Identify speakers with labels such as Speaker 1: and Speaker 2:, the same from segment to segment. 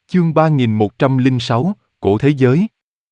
Speaker 1: Chương 3106, Cổ Thế Giới.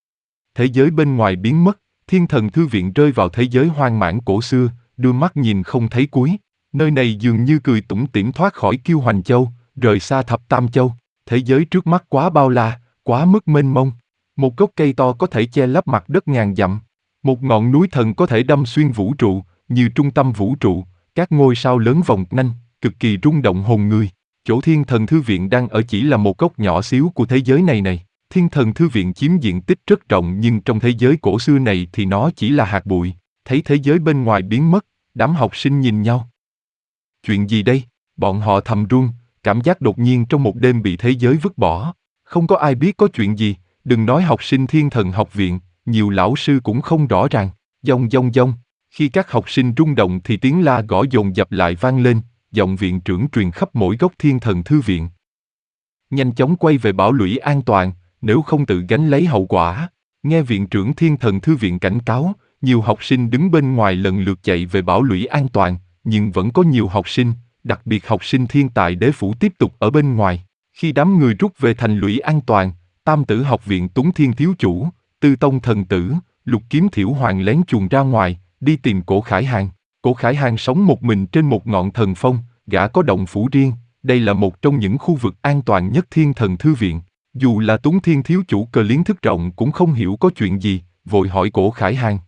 Speaker 1: Thế giới bên ngoài biến mất, Thiên Thần Thư Viện rơi vào thế giới hoang mãn cổ xưa, đôi mắt nhìn không thấy cuối. Nơi này dường như cười tủm tỉm thoát khỏi Kiêu Hoành Châu, rời xa Thập Tam Châu. Thế giới trước mắt quá bao la, quá mức mênh mông. Một gốc cây to có thể che lấp mặt đất ngàn dặm. Một ngọn núi thần có thể đâm xuyên vũ trụ, như trung tâm vũ trụ, các ngôi sao lớn vòng quanh, cực kỳ rung động hồn người. Chỗ Thiên Thần Thư Viện đang ở chỉ là một góc nhỏ xíu của thế giới này. Thiên Thần Thư Viện chiếm diện tích rất rộng nhưng trong thế giới cổ xưa này thì nó chỉ là hạt bụi. Thấy thế giới bên ngoài biến mất, đám học sinh nhìn nhau. Chuyện gì đây? Bọn họ thầm run, cảm giác đột nhiên trong một đêm bị thế giới vứt bỏ. Không có ai biết có chuyện gì, đừng nói học sinh Thiên Thần Học Viện, nhiều lão sư cũng không rõ ràng. Dong dong dong, khi các học sinh rung động thì tiếng la gõ dồn dập lại vang lên, giọng viện trưởng truyền khắp mỗi góc Thiên Thần Thư Viện. Nhanh chóng quay về bảo lũy an toàn, nếu không tự gánh lấy hậu quả. Nghe viện trưởng Thiên Thần Thư Viện cảnh cáo, nhiều học sinh đứng bên ngoài lần lượt chạy về bảo lũy an toàn, nhưng vẫn có nhiều học sinh, đặc biệt học sinh thiên tài đế phủ tiếp tục ở bên ngoài. Khi đám người rút về thành lũy an toàn, Tam Tử Học Viện Tuấn Thiên Thiếu Chủ, Tư Tông Thần Tử, Lục Kiếm Thiểu Hoàng lén chuồn ra ngoài, đi tìm Cổ Khải Hàn. Cổ Khải Hàn sống một mình trên một ngọn thần phong, gã có động phủ riêng, đây là một trong những khu vực an toàn nhất Thiên Thần Thư Viện. Dù là Tuấn Thiên Thiếu Chủ Cờ Liến thức rộng cũng không hiểu có chuyện gì, vội hỏi Cổ Khải Hàn.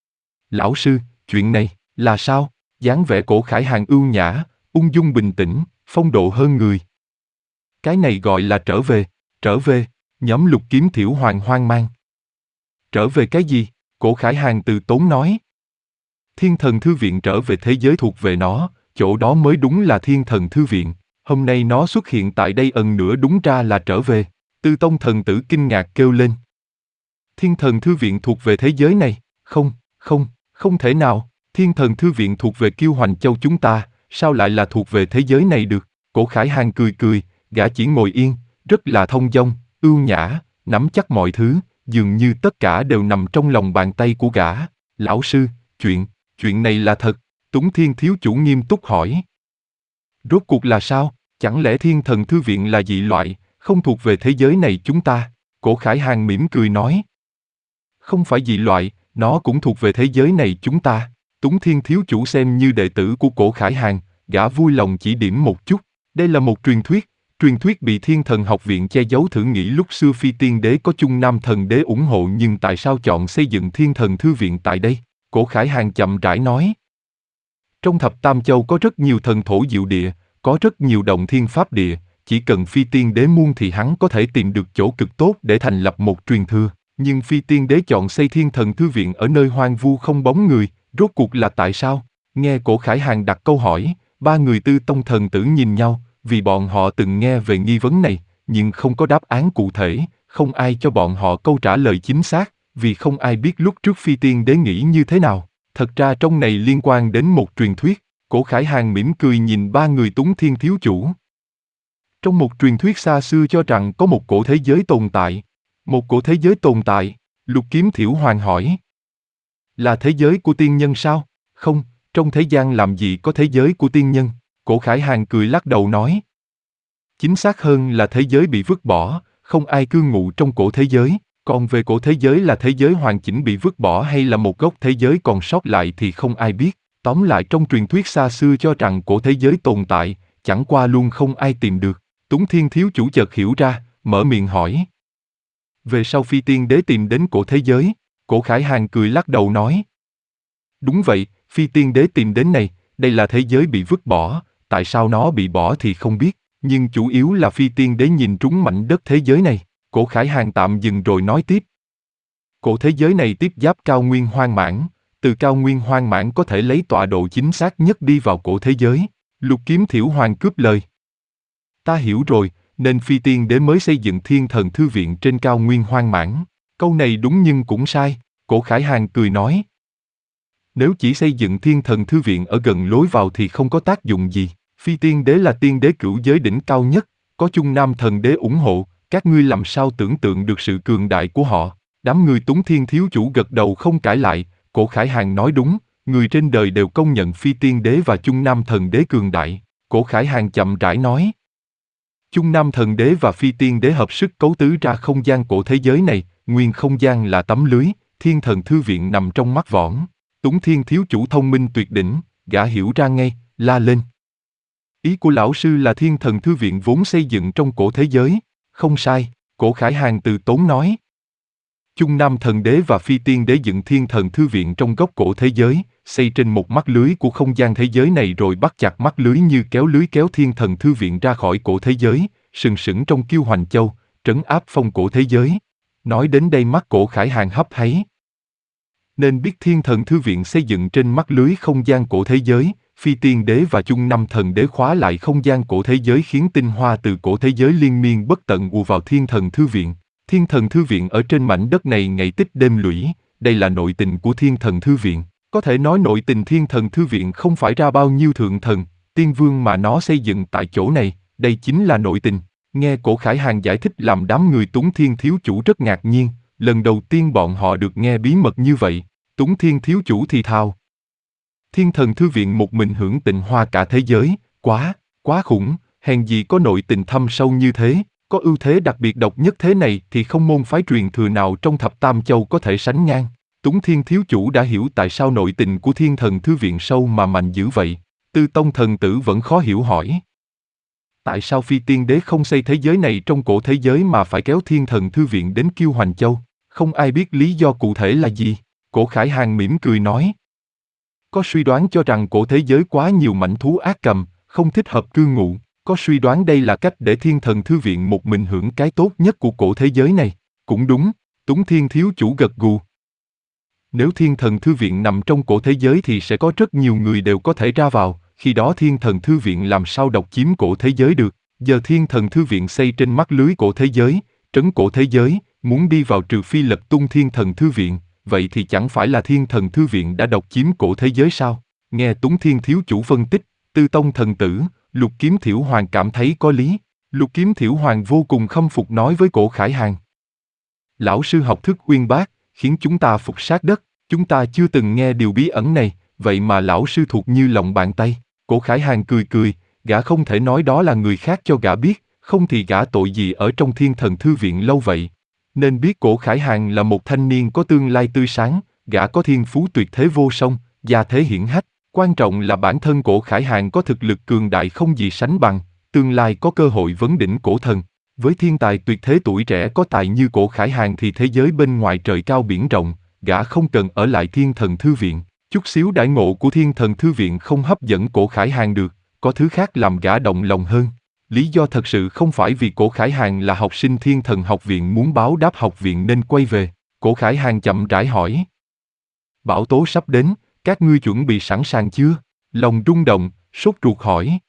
Speaker 1: Lão sư, chuyện này, là sao? Dáng vẻ Cổ Khải Hàn ưu nhã, ung dung bình tĩnh, phong độ hơn người. Cái này gọi là trở về, nhóm Lục Kiếm Thiểu Hoàng hoang mang. Trở về cái gì? Cổ Khải Hàn từ tốn nói. Thiên Thần Thư Viện trở về thế giới thuộc về nó, chỗ đó mới đúng là Thiên Thần Thư Viện. Hôm nay nó xuất hiện tại đây nữa đúng ra là trở về. Tư Tông Thần Tử kinh ngạc kêu lên. Thiên Thần Thư Viện thuộc về thế giới này? Không thể nào. Thiên Thần Thư Viện thuộc về Kiêu Hoành Châu chúng ta, sao lại là thuộc về thế giới này được? Cổ Khải Hàn cười, gã chỉ ngồi yên, rất là thông dong, ưu nhã, nắm chắc mọi thứ, dường như tất cả đều nằm trong lòng bàn tay của gã. Lão sư, chuyện này là thật? Tuấn Thiên Thiếu Chủ nghiêm túc hỏi. Rốt cuộc là sao? Chẳng lẽ Thiên Thần Thư Viện là dị loại, không thuộc về thế giới này chúng ta? Cổ Khải Hàn mỉm cười nói. Không phải dị loại, nó cũng thuộc về thế giới này chúng ta. Tuấn Thiên Thiếu Chủ xem như đệ tử của Cổ Khải Hàn, gã vui lòng chỉ điểm một chút. Đây là một truyền thuyết bị Thiên Thần Học Viện che giấu. Thử nghĩ lúc xưa Phi Tiên Đế có Chung Nam Thần Đế ủng hộ nhưng tại sao chọn xây dựng Thiên Thần Thư Viện tại đây? Cổ Khải Hàn chậm rãi nói. Trong Thập Tam Châu có rất nhiều thần thổ diệu địa, có rất nhiều động thiên pháp địa, chỉ cần Phi Tiên Đế muốn thì hắn có thể tìm được chỗ cực tốt để thành lập một truyền thừa. Nhưng Phi Tiên Đế chọn xây Thiên Thần Thư Viện ở nơi hoang vu không bóng người, rốt cuộc là tại sao? Nghe Cổ Khải Hàn đặt câu hỏi, ba người Tư Tông Thần Tử nhìn nhau, vì bọn họ từng nghe về nghi vấn này, nhưng không có đáp án cụ thể, không ai cho bọn họ câu trả lời chính xác, vì không ai biết lúc trước Phi Tiên Đế nghĩ như thế nào. Thật ra trong này liên quan đến một truyền thuyết. Cổ Khải Hàn mỉm cười nhìn ba người Tuấn Thiên Thiếu Chủ. Trong một truyền thuyết xa xưa cho rằng có một cổ thế giới tồn tại. Một cổ thế giới tồn tại? Lục Kiếm Thiểu Hoàng hỏi. Là thế giới của tiên nhân sao? Không, trong thế gian làm gì có thế giới của tiên nhân? Cổ Khải Hàn cười lắc đầu nói. Chính xác hơn là thế giới bị vứt bỏ, không ai cư ngụ trong cổ thế giới. Còn về cổ thế giới là thế giới hoàn chỉnh bị vứt bỏ hay là một góc thế giới còn sót lại thì không ai biết. Tóm lại trong truyền thuyết xa xưa cho rằng cổ thế giới tồn tại, chẳng qua luôn không ai tìm được. Tuấn Thiên Thiếu Chủ chợt hiểu ra, mở miệng hỏi. Về sau Phi Tiên Đế tìm đến cổ thế giới, Cổ Khải Hàn cười lắc đầu nói. Đúng vậy, Phi Tiên Đế tìm đến này, đây là thế giới bị vứt bỏ, tại sao nó bị bỏ thì không biết, nhưng chủ yếu là Phi Tiên Đế nhìn trúng mảnh đất thế giới này. Cổ Khải Hàn tạm dừng rồi nói tiếp. Cổ thế giới này tiếp giáp cao nguyên hoang mãn, từ cao nguyên hoang mãn có thể lấy tọa độ chính xác nhất đi vào cổ thế giới. Lục Kiếm Thiểu Hoàng cướp lời. Ta hiểu rồi, nên Phi Tiên Đế mới xây dựng Thiên Thần Thư Viện trên cao nguyên hoang mãn. Câu này đúng nhưng cũng sai, Cổ Khải Hàn cười nói. Nếu chỉ xây dựng Thiên Thần Thư Viện ở gần lối vào thì không có tác dụng gì. Phi Tiên Đế là tiên đế cửu giới đỉnh cao nhất, có Chung Nam Thần Đế ủng hộ, các ngươi làm sao tưởng tượng được sự cường đại của họ? Đám người Tuấn Thiên Thiếu Chủ gật đầu không cãi lại. Cổ Khải Hàn nói đúng, người trên đời đều công nhận Phi Tiên Đế và Chung Nam Thần Đế cường đại. Cổ Khải Hàn chậm rãi nói. Chung Nam Thần Đế và Phi Tiên Đế hợp sức cấu tứ ra không gian cổ thế giới này, nguyên không gian là tấm lưới, Thiên Thần Thư Viện nằm trong mắt võng. Túng Thiên thiếu chủ thông minh tuyệt đỉnh, gã hiểu ra ngay, la lên. Ý của lão sư là Thiên Thần Thư Viện vốn xây dựng trong cổ thế giới. Không sai, Cổ Khải Hàng từ tốn nói. Chung Nam Thần Đế và Phi Tiên Đế dựng Thiên Thần Thư Viện trong góc cổ thế giới, xây trên một mắt lưới của không gian thế giới này rồi bắt chặt mắt lưới như kéo lưới kéo Thiên Thần Thư Viện ra khỏi cổ thế giới, sừng sững trong Kiêu Hoành Châu, trấn áp phong cổ thế giới. Nói đến đây mắt Cổ Khải Hàng hấp háy. Nên biết Thiên Thần Thư Viện xây dựng trên mắt lưới không gian cổ thế giới, Phi Tiên Đế và Chung Năm Thần Đế khóa lại không gian cổ thế giới khiến tinh hoa từ cổ thế giới liên miên bất tận ùa vào Thiên Thần Thư Viện. Thiên Thần Thư Viện ở trên mảnh đất này ngày tích đêm lũy, đây là nội tình của Thiên Thần Thư Viện. Có thể nói nội tình Thiên Thần Thư Viện không phải ra bao nhiêu thượng thần, tiên vương mà nó xây dựng tại chỗ này, đây chính là nội tình. Nghe Cổ Khải Hàng giải thích làm đám người Túng Thiên thiếu chủ rất ngạc nhiên, lần đầu tiên bọn họ được nghe bí mật như vậy. Túng Thiên thiếu chủ thì thào. Thiên Thần Thư Viện một mình hưởng tịnh hoa cả thế giới, quá khủng, hèn gì có nội tình thâm sâu như thế, có ưu thế đặc biệt độc nhất thế này thì không môn phái truyền thừa nào trong thập tam châu có thể sánh ngang. Túng Thiên thiếu chủ đã hiểu tại sao nội tình của Thiên Thần Thư Viện sâu mà mạnh dữ vậy. Tư Tông thần tử vẫn khó hiểu hỏi. Tại sao Phi Tiên Đế không xây thế giới này trong cổ thế giới mà phải kéo Thiên Thần Thư Viện đến Kiêu Hoành Châu? Không ai biết lý do cụ thể là gì. Cổ Khải Hàng mỉm cười nói. Có suy đoán cho rằng cổ thế giới quá nhiều mãnh thú ác cầm, không thích hợp cư ngụ. Có suy đoán đây là cách để Thiên Thần Thư Viện một mình hưởng cái tốt nhất của cổ thế giới này. Cũng đúng, Túng Thiên thiếu chủ gật gù. Nếu Thiên Thần Thư Viện nằm trong cổ thế giới thì sẽ có rất nhiều người đều có thể ra vào, khi đó Thiên Thần Thư Viện làm sao độc chiếm cổ thế giới được. Giờ Thiên Thần Thư Viện xây trên mắt lưới cổ thế giới, trấn cổ thế giới, muốn đi vào trừ phi lật tung Thiên Thần Thư Viện, vậy thì chẳng phải là Thiên Thần Thư Viện đã độc chiếm cổ thế giới sao? Nghe Túng Thiên thiếu chủ phân tích, Tư Tông thần tử, Lục Kiếm Thiểu Hoàng cảm thấy có lý. Lục Kiếm Thiểu Hoàng vô cùng khâm phục nói với Cổ Khải Hàng. Lão sư học thức uyên bác, khiến chúng ta phục sát đất, chúng ta chưa từng nghe điều bí ẩn này, vậy mà lão sư thuộc như lòng bàn tay. Cổ Khải Hàng cười, gã không thể nói đó là người khác cho gã biết, không thì gã tội gì ở trong Thiên Thần Thư Viện lâu vậy. Nên biết Cổ Khải Hàng là một thanh niên có tương lai tươi sáng, gã có thiên phú tuyệt thế vô song, gia thế hiển hách, quan trọng là bản thân Cổ Khải Hàng có thực lực cường đại không gì sánh bằng, tương lai có cơ hội vấn đỉnh cổ thần. Với thiên tài tuyệt thế tuổi trẻ có tài như Cổ Khải Hàng thì thế giới bên ngoài trời cao biển rộng, gã không cần ở lại Thiên Thần Thư Viện. Chút xíu đãi ngộ của Thiên Thần Thư Viện không hấp dẫn Cổ Khải Hàng được, có thứ khác làm gã động lòng hơn. Lý do thật sự không phải vì Cổ Khải Hàng là học sinh Thiên Thần Học Viện muốn báo đáp học viện nên quay về. Cổ Khải Hàng chậm rãi hỏi. Bão tố sắp đến, các ngươi chuẩn bị sẵn sàng chưa? Lòng rung động, sốt ruột hỏi.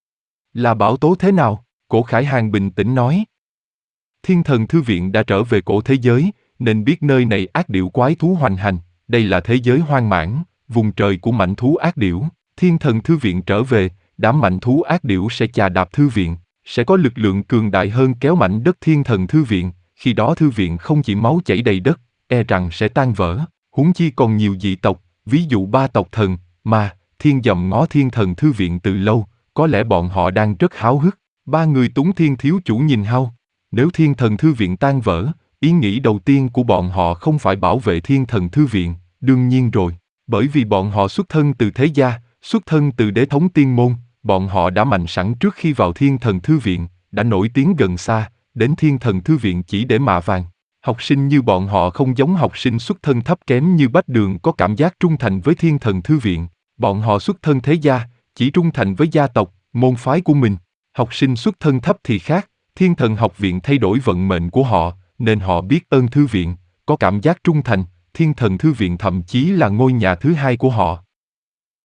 Speaker 1: Là bão tố thế nào? Cổ Khải Hàng bình tĩnh nói. Thiên Thần Thư Viện đã trở về cổ thế giới, nên biết nơi này ác điểu quái thú hoành hành, đây là thế giới hoang mãn, vùng trời của mãnh thú ác điểu. Thiên Thần Thư Viện trở về, đám mãnh thú ác điểu sẽ chà đạp thư viện, sẽ có lực lượng cường đại hơn kéo mảnh đất Thiên Thần Thư Viện, khi đó thư viện không chỉ máu chảy đầy đất, e rằng sẽ tan vỡ, huống chi còn nhiều dị tộc, ví dụ 3 tộc thần, mà, Thiên dòm ngó Thiên Thần Thư Viện từ lâu, có lẽ bọn họ đang rất háo hức. 3 người Túng Thiên thiếu chủ nhìn hao, nếu Thiên Thần Thư Viện tan vỡ, ý nghĩ đầu tiên của bọn họ không phải bảo vệ Thiên Thần Thư Viện, đương nhiên rồi, bởi vì bọn họ xuất thân từ thế gia, xuất thân từ đế thống tiên môn, bọn họ đã mạnh sẵn trước khi vào Thiên Thần Thư Viện, đã nổi tiếng gần xa, đến Thiên Thần Thư Viện chỉ để mạ vàng. Học sinh như bọn họ không giống học sinh xuất thân thấp kém như Bách Đường có cảm giác trung thành với Thiên Thần Thư Viện, bọn họ xuất thân thế gia, chỉ trung thành với gia tộc, môn phái của mình. Học sinh xuất thân thấp thì khác, Thiên Thần Học Viện thay đổi vận mệnh của họ, nên họ biết ơn thư viện, có cảm giác trung thành, Thiên Thần Thư Viện thậm chí là ngôi nhà thứ hai của họ.